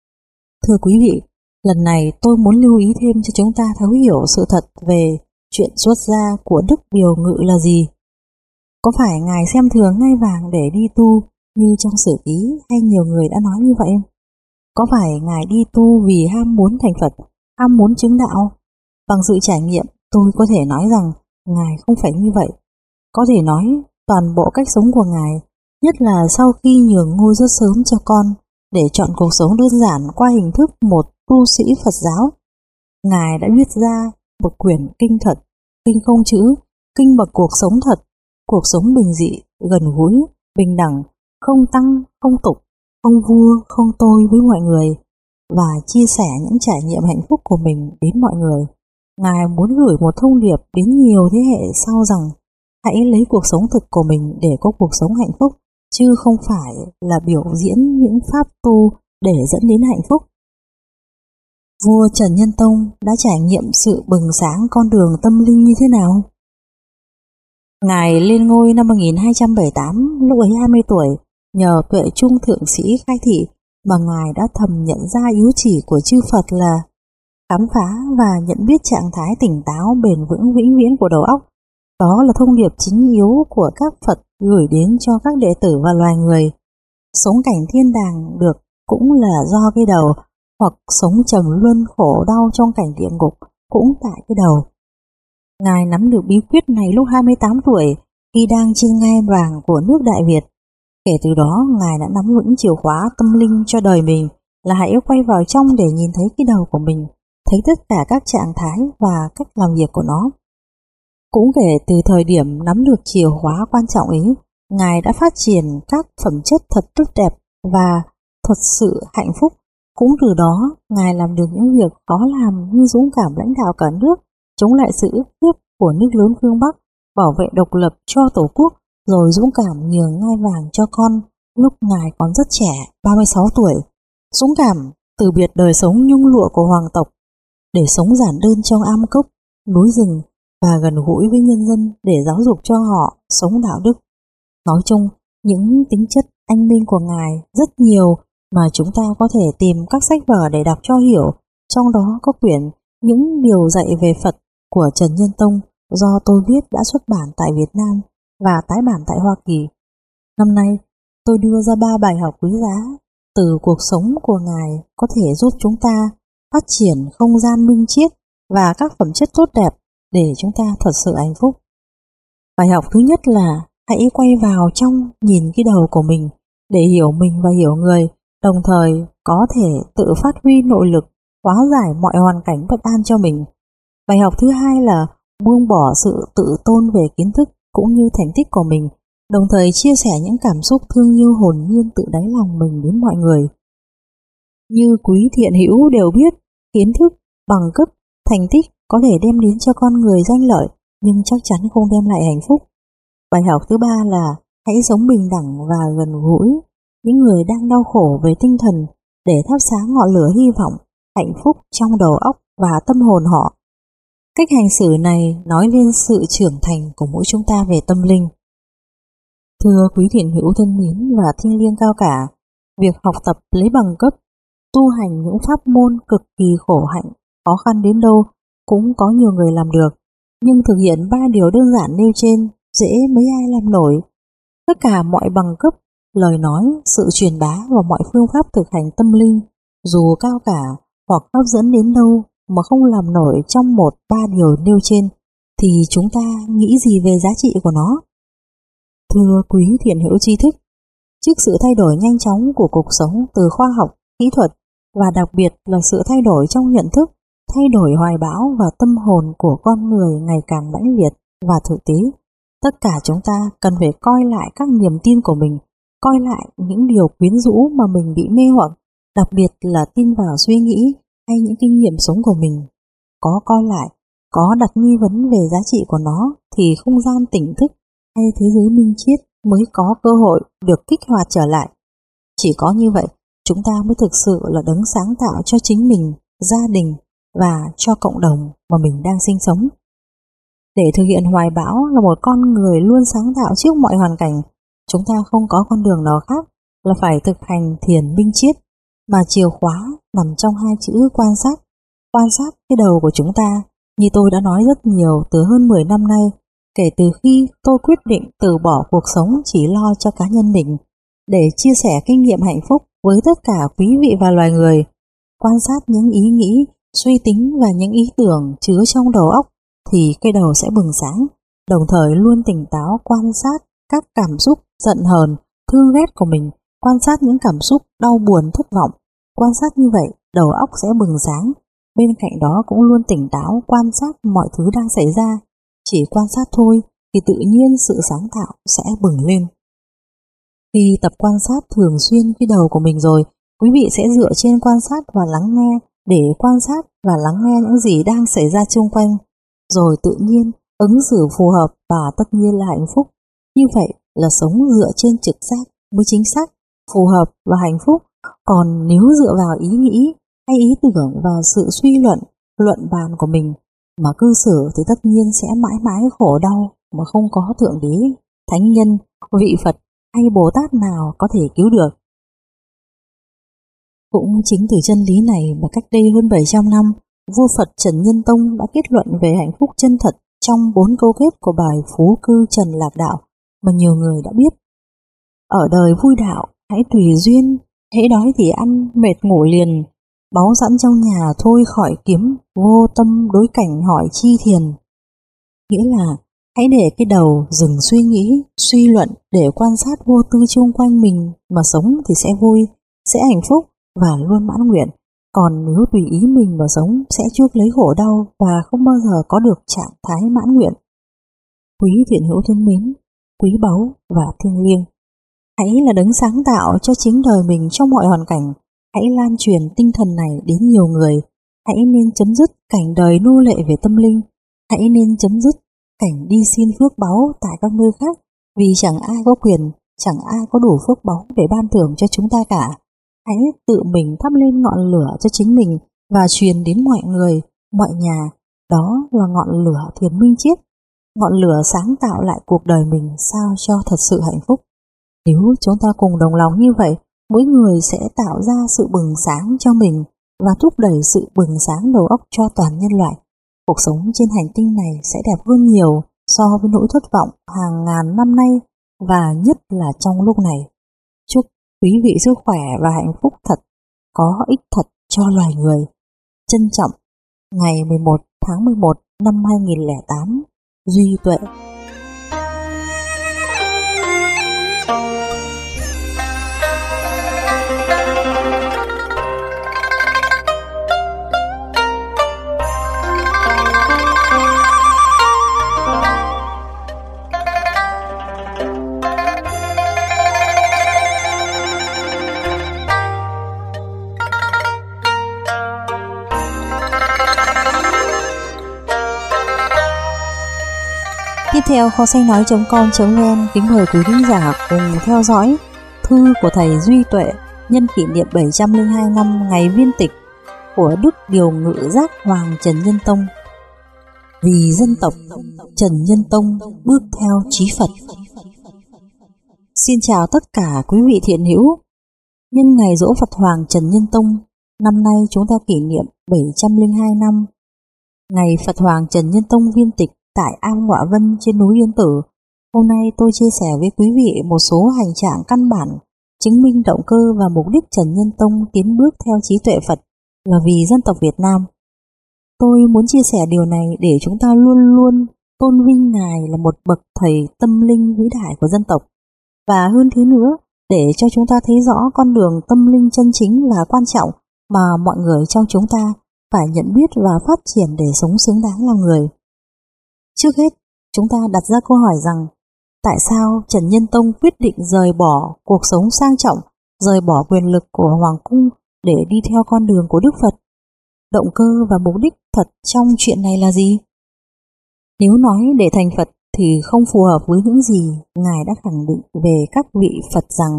Thưa quý vị, lần này tôi muốn lưu ý thêm cho chúng ta thấu hiểu sự thật về chuyện xuất gia của Đức Điều Ngự là gì. Có phải Ngài xem thường ngai vàng để đi tu như trong sử ký hay nhiều người đã nói như vậy? Có phải Ngài đi tu vì ham muốn thành Phật, ham muốn chứng đạo? Bằng sự trải nghiệm, tôi có thể nói rằng Ngài không phải như vậy. Có thể nói toàn bộ cách sống của Ngài, nhất là sau khi nhường ngôi rất sớm cho con để chọn cuộc sống đơn giản qua hình thức một tu sĩ Phật giáo, Ngài đã viết ra một quyển kinh thật, kinh không chữ, kinh bậc cuộc sống thật, cuộc sống bình dị, gần gũi, bình đẳng, không tăng, không tục, không vua, không tôi với mọi người, và chia sẻ những trải nghiệm hạnh phúc của mình đến mọi người. Ngài muốn gửi một thông điệp đến nhiều thế hệ sau rằng hãy lấy cuộc sống thực của mình để có cuộc sống hạnh phúc, chứ không phải là biểu diễn những pháp tu để dẫn đến hạnh phúc. Vua Trần Nhân Tông đã trải nghiệm sự bừng sáng con đường tâm linh như thế nào? Ngài lên ngôi năm 1278, lúc ấy 20 tuổi, nhờ tuệ trung thượng sĩ khai thị mà Ngài đã thầm nhận ra yếu chỉ của chư Phật là khám phá và nhận biết trạng thái tỉnh táo bền vững vĩnh viễn của đầu óc. Đó là thông điệp chính yếu của các Phật gửi đến cho các đệ tử và loài người. Sống cảnh thiên đàng được cũng là do cái đầu, hoặc sống trầm luân khổ đau trong cảnh địa ngục cũng tại cái đầu. Ngài nắm được bí quyết này lúc 28 tuổi khi đang trên ngai vàng của nước Đại Việt. Kể từ đó Ngài đã nắm vững chìa khóa tâm linh cho đời mình là hãy quay vào trong để nhìn thấy cái đầu của mình, thấy tất cả các trạng thái và cách làm việc của nó. Cũng kể từ thời điểm nắm được chìa khóa quan trọng ấy, Ngài đã phát triển các phẩm chất thật tốt đẹp và thật sự hạnh phúc. Cũng từ đó, Ngài làm được những việc khó làm như dũng cảm lãnh đạo cả nước, chống lại sự ức hiếp của nước lớn phương Bắc, bảo vệ độc lập cho Tổ quốc, rồi dũng cảm nhường ngai vàng cho con, lúc Ngài còn rất trẻ, 36 tuổi, dũng cảm từ biệt đời sống nhung lụa của hoàng tộc để sống giản đơn trong am cốc, núi rừng và gần gũi với nhân dân để giáo dục cho họ sống đạo đức. Nói chung, những tính chất anh minh của Ngài rất nhiều mà chúng ta có thể tìm các sách vở để đọc cho hiểu, trong đó có quyển Những điều dạy về Phật của Trần Nhân Tông do tôi viết đã xuất bản tại Việt Nam và tái bản tại Hoa Kỳ. Năm nay, tôi đưa ra 3 bài học quý giá từ cuộc sống của Ngài có thể giúp chúng ta phát triển không gian minh triết và các phẩm chất tốt đẹp để chúng ta thật sự hạnh phúc. Bài học thứ nhất là hãy quay vào trong nhìn cái đầu của mình để hiểu mình và hiểu người, đồng thời có thể tự phát huy nội lực, hóa giải mọi hoàn cảnh bất an cho mình. Bài học thứ hai là buông bỏ sự tự tôn về kiến thức cũng như thành tích của mình, đồng thời chia sẻ những cảm xúc thương yêu hồn nhiên từ đáy lòng mình đến mọi người. Như quý thiện hữu đều biết, kiến thức, bằng cấp, thành tích có thể đem đến cho con người danh lợi, nhưng chắc chắn không đem lại hạnh phúc. Bài học thứ ba là hãy sống bình đẳng và gần gũi những người đang đau khổ về tinh thần để thắp sáng ngọn lửa hy vọng, hạnh phúc trong đầu óc và tâm hồn họ. Cách hành xử này nói lên sự trưởng thành của mỗi chúng ta về tâm linh. Thưa quý thiện hữu thân mến và thiêng liêng cao cả, việc học tập lấy bằng cấp, tu hành những pháp môn cực kỳ khổ hạnh, khó khăn đến đâu cũng có nhiều người làm được, nhưng thực hiện 3 điều đơn giản nêu trên dễ mấy ai làm nổi. Tất cả mọi bằng cấp, lời nói, sự truyền bá và mọi phương pháp thực hành tâm linh, dù cao cả hoặc hấp dẫn đến đâu mà không làm nổi trong 1-3 điều nêu trên, thì chúng ta nghĩ gì về giá trị của nó? Thưa quý thiện hữu tri thức, trước sự thay đổi nhanh chóng của cuộc sống từ khoa học, kỹ thuật và đặc biệt là sự thay đổi trong nhận thức, thay đổi hoài bão và tâm hồn của con người ngày càng mãnh liệt và thực tế, tất cả chúng ta cần phải coi lại các niềm tin của mình, coi lại những điều quyến rũ mà mình bị mê hoặc, đặc biệt là tin vào suy nghĩ hay những kinh nghiệm sống của mình. Có coi lại, có đặt nghi vấn về giá trị của nó thì không gian tỉnh thức hay thế giới minh triết mới có cơ hội được kích hoạt trở lại. Chỉ có như vậy, chúng ta mới thực sự là đấng sáng tạo cho chính mình, gia đình và cho cộng đồng mà mình đang sinh sống. Để thực hiện hoài bão là một con người luôn sáng tạo trước mọi hoàn cảnh, chúng ta không có con đường nào khác là phải thực hành thiền minh triết, mà chìa khóa nằm trong 2 chữ quan sát. Quan sát cái đầu của chúng ta, như tôi đã nói rất nhiều từ hơn 10 năm nay, kể từ khi tôi quyết định từ bỏ cuộc sống chỉ lo cho cá nhân mình, để chia sẻ kinh nghiệm hạnh phúc với tất cả quý vị và loài người. Quan sát những ý nghĩ, suy tính và những ý tưởng chứa trong đầu óc thì cái đầu sẽ bừng sáng, đồng thời luôn tỉnh táo quan sát các cảm xúc giận hờn, thương ghét của mình, quan sát những cảm xúc đau buồn, thất vọng. Quan sát như vậy, đầu óc sẽ bừng sáng. Bên cạnh đó cũng luôn tỉnh táo quan sát mọi thứ đang xảy ra. Chỉ quan sát thôi thì tự nhiên sự sáng tạo sẽ bừng lên. Khi tập quan sát thường xuyên cái đầu của mình rồi, quý vị sẽ dựa trên quan sát và lắng nghe để quan sát và lắng nghe những gì đang xảy ra xung quanh, rồi tự nhiên ứng xử phù hợp và tất nhiên là hạnh phúc. Như vậy là sống dựa trên trực giác mới chính xác, phù hợp và hạnh phúc. Còn nếu dựa vào ý nghĩ hay ý tưởng và sự suy luận, luận bàn của mình mà cư xử thì tất nhiên sẽ mãi mãi khổ đau mà không có Thượng Đế, Thánh Nhân, vị Phật hay Bồ Tát nào có thể cứu được. Cũng chính từ chân lý này mà cách đây hơn 700 năm, vua Phật Trần Nhân Tông đã kết luận về hạnh phúc chân thật trong 4 câu kết của bài Phú Cư Trần Lạc Đạo mà nhiều người đã biết. Ở đời vui đạo, hãy tùy duyên, hễ đói thì ăn, mệt ngủ liền, báu sẵn trong nhà thôi khỏi kiếm, vô tâm đối cảnh hỏi chi thiền. Nghĩa là hãy để cái đầu dừng suy nghĩ, suy luận để quan sát vô tư chung quanh mình mà sống thì sẽ vui, sẽ hạnh phúc và luôn mãn nguyện. Còn nếu tùy ý mình mà sống sẽ chuốc lấy khổ đau và không bao giờ có được trạng thái mãn nguyện. Quý thiện hữu thân mến, quý báu và thiêng liêng, hãy là đấng sáng tạo cho chính đời mình trong mọi hoàn cảnh. Hãy lan truyền tinh thần này đến nhiều người. Hãy nên chấm dứt cảnh đời nô lệ về tâm linh. Hãy nên chấm dứt cảnh đi xin phước báu tại các nơi khác, vì chẳng ai có quyền chẳng ai có đủ phước báu để ban thưởng cho chúng ta cả. Hãy tự mình thắp lên ngọn lửa cho chính mình và truyền đến mọi người, mọi nhà. Đó là ngọn lửa thiền minh triết, ngọn lửa sáng tạo lại cuộc đời mình sao cho thật sự hạnh phúc. Nếu chúng ta cùng đồng lòng như vậy, mỗi người sẽ tạo ra sự bừng sáng cho mình và thúc đẩy sự bừng sáng đầu óc cho toàn nhân loại. Cuộc sống trên hành tinh này sẽ đẹp hơn nhiều so với nỗi thất vọng hàng ngàn năm nay, và nhất là trong lúc này. Chúc quý vị sức khỏe và hạnh phúc thật, có ích thật cho loài người. Trân trọng, ngày 11 tháng 11 năm 2008, Duy Tuệ. Tiếp theo, kho sách nói.com.vn kính mời quý khán giả cùng theo dõi thư của thầy Duy Tuệ nhân kỷ niệm 702 năm ngày viên tịch của Đức Điều Ngự Giác Hoàng Trần Nhân Tông. Vì dân tộc, Trần Nhân Tông bước theo chí Phật. Xin chào tất cả quý vị thiện hữu. Nhân ngày giỗ Phật Hoàng Trần Nhân Tông, năm nay chúng ta kỷ niệm 702 năm ngày Phật Hoàng Trần Nhân Tông viên tịch tại Am Ngọa Vân trên núi Yên Tử. Hôm nay tôi chia sẻ với quý vị một số hành trạng căn bản chứng minh động cơ và mục đích Trần Nhân Tông tiến bước theo trí tuệ Phật là vì dân tộc Việt Nam. Tôi muốn chia sẻ điều này để chúng ta luôn luôn tôn vinh Ngài là một bậc thầy tâm linh vĩ đại của dân tộc, và hơn thế nữa để cho chúng ta thấy rõ con đường tâm linh chân chính và quan trọng mà mọi người trong chúng ta phải nhận biết và phát triển để sống xứng đáng làm người. Trước hết, chúng ta đặt ra câu hỏi rằng tại sao Trần Nhân Tông quyết định rời bỏ cuộc sống sang trọng, rời bỏ quyền lực của Hoàng cung để đi theo con đường của Đức Phật? Động cơ và mục đích thật trong chuyện này là gì? Nếu nói để thành Phật thì không phù hợp với những gì Ngài đã khẳng định về các vị Phật rằng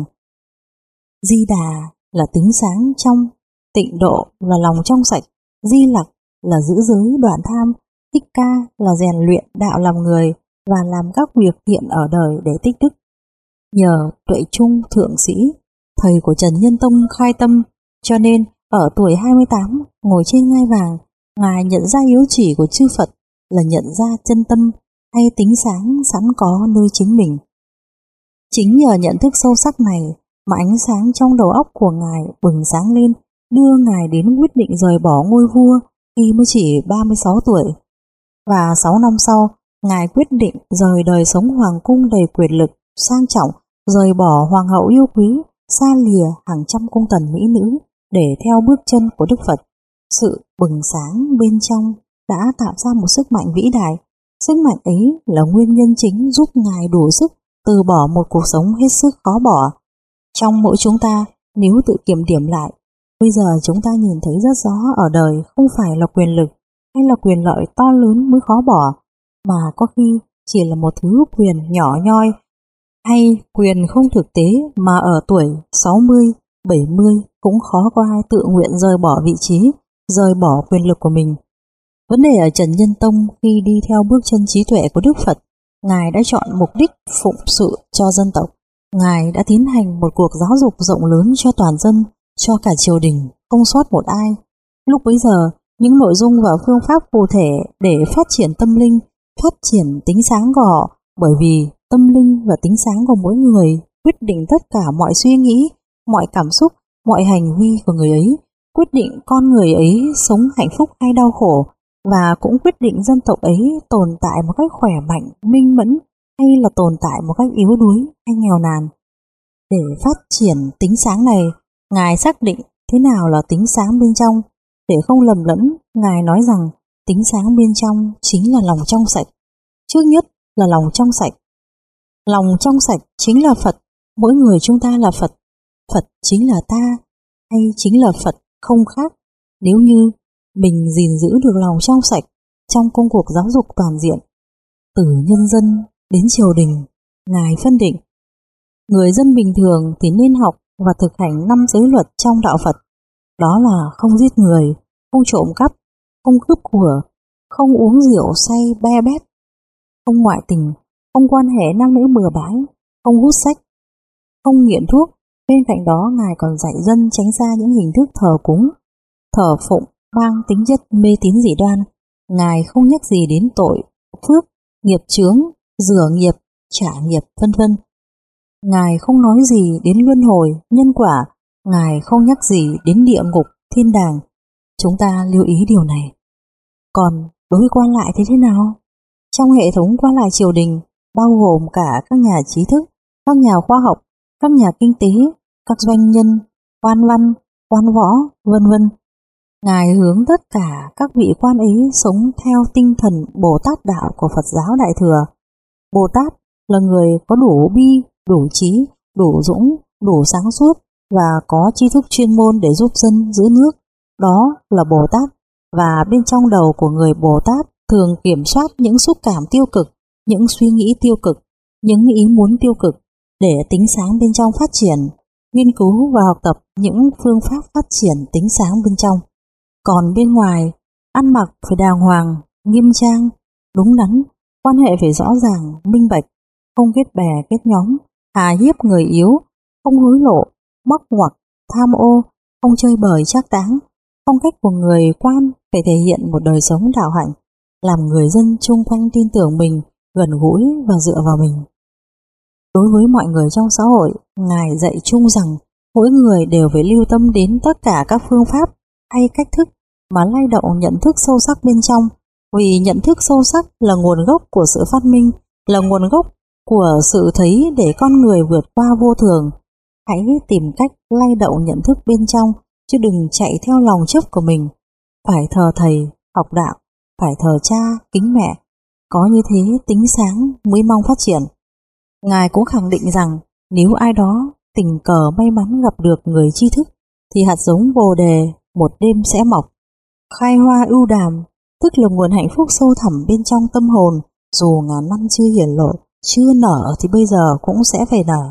Di Đà là tính sáng trong, Tịnh Độ là lòng trong sạch, Di Lặc là giữ giới đoạn tham, Thích Ca là rèn luyện đạo làm người và làm các việc thiện ở đời để tích đức. Nhờ Tuệ Trung Thượng Sĩ, thầy của Trần Nhân Tông khai tâm, cho nên ở tuổi 28 ngồi trên ngai vàng, Ngài nhận ra yếu chỉ của chư Phật là nhận ra chân tâm hay tính sáng sẵn có nơi chính mình. Chính nhờ nhận thức sâu sắc này mà ánh sáng trong đầu óc của Ngài bừng sáng lên, đưa Ngài đến quyết định rời bỏ ngôi vua khi mới chỉ 36 tuổi. Và 6 năm sau, Ngài quyết định rời đời sống hoàng cung đầy quyền lực, sang trọng, rời bỏ hoàng hậu yêu quý, xa lìa hàng trăm cung tần mỹ nữ để theo bước chân của Đức Phật. Sự bừng sáng bên trong đã tạo ra một sức mạnh vĩ đại. Sức mạnh ấy là nguyên nhân chính giúp Ngài đủ sức từ bỏ một cuộc sống hết sức khó bỏ. Trong mỗi chúng ta, nếu tự kiểm điểm lại, bây giờ chúng ta nhìn thấy rất rõ ở đời không phải là quyền lực hay là quyền lợi to lớn mới khó bỏ, mà có khi chỉ là một thứ quyền nhỏ nhoi hay quyền không thực tế mà ở tuổi 60, 70 cũng khó có ai tự nguyện rời bỏ vị trí, rời bỏ quyền lực của mình. Vấn đề ở Trần Nhân Tông khi đi theo bước chân trí tuệ của Đức Phật, Ngài đã chọn mục đích phụng sự cho dân tộc. Ngài đã tiến hành một cuộc giáo dục rộng lớn cho toàn dân, cho cả triều đình, không sót một ai. Lúc bấy giờ, những nội dung và phương pháp cụ thể để phát triển tâm linh, phát triển tính sáng của họ, bởi vì tâm linh và tính sáng của mỗi người quyết định tất cả mọi suy nghĩ, mọi cảm xúc, mọi hành vi của người ấy, quyết định con người ấy sống hạnh phúc hay đau khổ, và cũng quyết định dân tộc ấy tồn tại một cách khỏe mạnh, minh mẫn hay là tồn tại một cách yếu đuối hay nghèo nàn. Để phát triển tính sáng này, Ngài xác định thế nào là tính sáng bên trong. Để không lầm lẫn, Ngài nói rằng tính sáng bên trong chính là lòng trong sạch. Trước nhất là lòng trong sạch. Lòng trong sạch chính là Phật. Mỗi người chúng ta là Phật. Phật chính là ta, hay chính là Phật không khác. Nếu như mình gìn giữ được lòng trong sạch trong công cuộc giáo dục toàn diện, từ nhân dân đến triều đình, Ngài phân định Người dân bình thường thì nên học và thực hành 5 giới luật trong đạo Phật. Đó là không giết người, không trộm cắp, không cướp của, không uống rượu say be bét, không ngoại tình, không quan hệ nam nữ bừa bãi, không hút sách, không nghiện thuốc. Bên cạnh đó, Ngài còn dạy dân tránh xa những hình thức thờ cúng, thờ phụng mang tính chất mê tín dị đoan. Ngài không nhắc gì đến tội, phước, nghiệp chướng, rửa nghiệp, trả nghiệp, vân vân. Ngài không nói gì đến luân hồi, nhân quả. Ngài không nhắc gì đến địa ngục, thiên đàng. Chúng ta lưu ý điều này. Còn đối với quan lại thì thế nào? Trong hệ thống quan lại triều đình, bao gồm cả các nhà trí thức, các nhà khoa học, các nhà kinh tế, các doanh nhân, quan văn, quan võ, vân vân. Ngài hướng tất cả các vị quan ấy sống theo tinh thần Bồ Tát đạo của Phật giáo Đại Thừa. Bồ Tát là người có đủ bi, đủ trí, đủ dũng, đủ sáng suốt và có tri thức chuyên môn để giúp dân giữ nước. Đó là Bồ Tát. Và bên trong đầu của người Bồ Tát thường kiểm soát những xúc cảm tiêu cực, những suy nghĩ tiêu cực, những ý muốn tiêu cực để tính sáng bên trong phát triển, nghiên cứu và học tập những phương pháp phát triển tính sáng bên trong. Còn bên ngoài, ăn mặc phải đàng hoàng, nghiêm trang, đúng đắn, quan hệ phải rõ ràng, minh bạch, không kết bè kết nhóm, hà hiếp người yếu, không hối lộ, móc ngoặc, tham ô, không chơi bời trác táng. Phong cách của người quan phải thể hiện một đời sống đạo hạnh, làm người dân chung quanh tin tưởng mình, gần gũi và dựa vào mình. Đối với mọi người trong xã hội, Ngài dạy chung rằng mỗi người đều phải lưu tâm đến tất cả các phương pháp hay cách thức mà lay động nhận thức sâu sắc bên trong, vì nhận thức sâu sắc là nguồn gốc của sự phát minh, là nguồn gốc của sự thấy để con người vượt qua vô thường. Hãy tìm cách lay động nhận thức bên trong, chứ đừng chạy theo lòng chấp của mình. Phải thờ thầy, học đạo, phải thờ cha, kính mẹ. Có như thế tính sáng mới mong phát triển. Ngài cũng khẳng định rằng nếu ai đó tình cờ may mắn gặp được người tri thức thì hạt giống bồ đề một đêm sẽ mọc, khai hoa ưu đàm, tức là nguồn hạnh phúc sâu thẳm bên trong tâm hồn, dù ngàn năm chưa hiển lộ, chưa nở thì bây giờ cũng sẽ phải nở.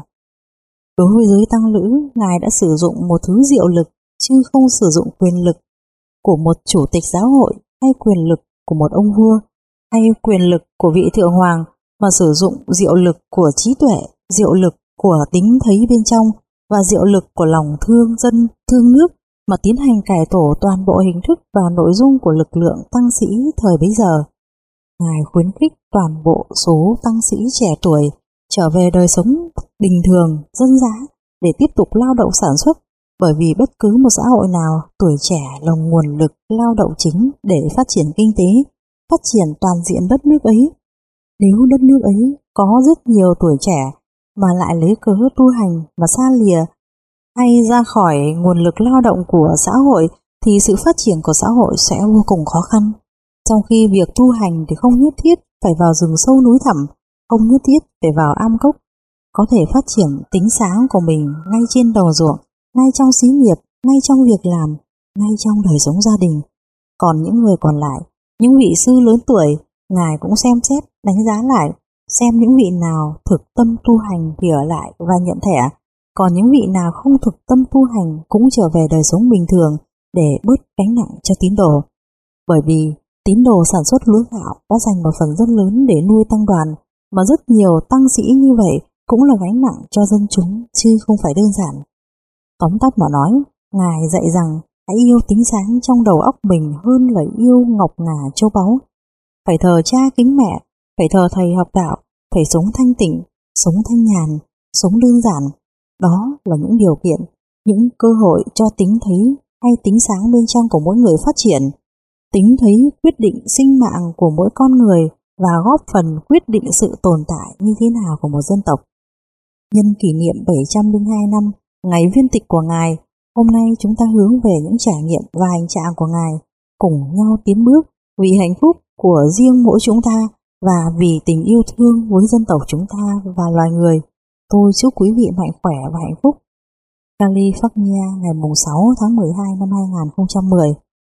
Đối với giới tăng lữ, Ngài đã sử dụng một thứ diệu lực, chứ không sử dụng quyền lực của một chủ tịch giáo hội, hay quyền lực của một ông vua, hay quyền lực của vị thượng hoàng, mà sử dụng diệu lực của trí tuệ, diệu lực của tính thấy bên trong và diệu lực của lòng thương dân, thương nước, mà tiến hành cải tổ toàn bộ hình thức và nội dung của lực lượng tăng sĩ thời bấy giờ. Ngài khuyến khích toàn bộ số tăng sĩ trẻ tuổi trở về đời sống bình thường, dân dã để tiếp tục lao động sản xuất, bởi vì bất cứ một xã hội nào tuổi trẻ là nguồn lực lao động chính để phát triển kinh tế, phát triển toàn diện đất nước ấy. Nếu đất nước ấy có rất nhiều tuổi trẻ mà lại lấy cớ tu hành và xa lìa hay ra khỏi nguồn lực lao động của xã hội thì sự phát triển của xã hội sẽ vô cùng khó khăn. Trong khi việc tu hành thì không nhất thiết phải vào rừng sâu núi thẳm, không nhất thiết phải vào am cốc, có thể phát triển tính sáng của mình ngay trên đồng ruộng, ngay trong xí nghiệp, ngay trong việc làm, ngay trong đời sống gia đình. Còn những người còn lại, những vị sư lớn tuổi, Ngài cũng xem xét, đánh giá lại, xem những vị nào thực tâm tu hành thì ở lại và nhận thẻ, còn những vị nào không thực tâm tu hành cũng trở về đời sống bình thường để bớt gánh nặng cho tín đồ. Bởi vì tín đồ sản xuất lúa gạo đã dành một phần rất lớn để nuôi tăng đoàn, mà rất nhiều tăng sĩ như vậy cũng là gánh nặng cho dân chúng chứ không phải đơn giản. Tóm tắt mà nói, Ngài dạy rằng hãy yêu tính sáng trong đầu óc mình hơn là yêu ngọc ngà châu báu. Phải thờ cha kính mẹ, phải thờ thầy học đạo, phải sống thanh tịnh, sống thanh nhàn, sống đơn giản. Đó là những điều kiện, những cơ hội cho tính thấy hay tính sáng bên trong của mỗi người phát triển. Tính thấy quyết định sinh mạng của mỗi con người và góp phần quyết định sự tồn tại như thế nào của một dân tộc. Nhân kỷ niệm 702 năm ngày viên tịch của Ngài, hôm nay chúng ta hướng về những trải nghiệm và hành trạng của Ngài, cùng nhau tiến bước vì hạnh phúc của riêng mỗi chúng ta và vì tình yêu thương với dân tộc chúng ta và loài người. Tôi chúc quý vị mạnh khỏe và hạnh phúc. California, ngày 6 tháng 12 năm 2010.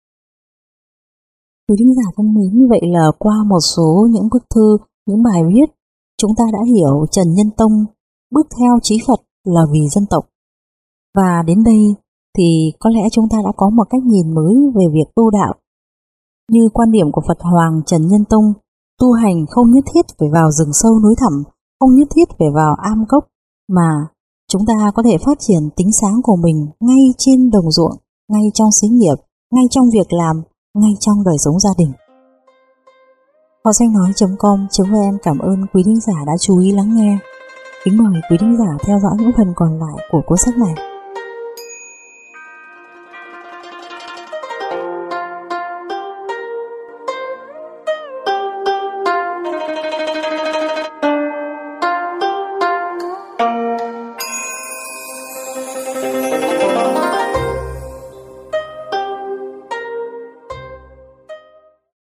Quý thính giả thân mến, như vậy là qua một số những bức thư, những bài viết, chúng ta đã hiểu Trần Nhân Tông bước theo chí Phật là vì dân tộc. Và đến đây thì có lẽ chúng ta đã có một cách nhìn mới về việc tu đạo. Như quan điểm của Phật Hoàng Trần Nhân Tông, tu hành không nhất thiết phải vào rừng sâu núi thẳm, không nhất thiết phải vào am cốc, mà chúng ta có thể phát triển tính sáng của mình ngay trên đồng ruộng, ngay trong xí nghiệp, ngay trong việc làm, ngay trong đời sống gia đình. Hoxanhnói.com.vn cảm ơn quý thính giả đã chú ý lắng nghe. Kính mời quý thính giả theo dõi những phần còn lại của cuốn sách này.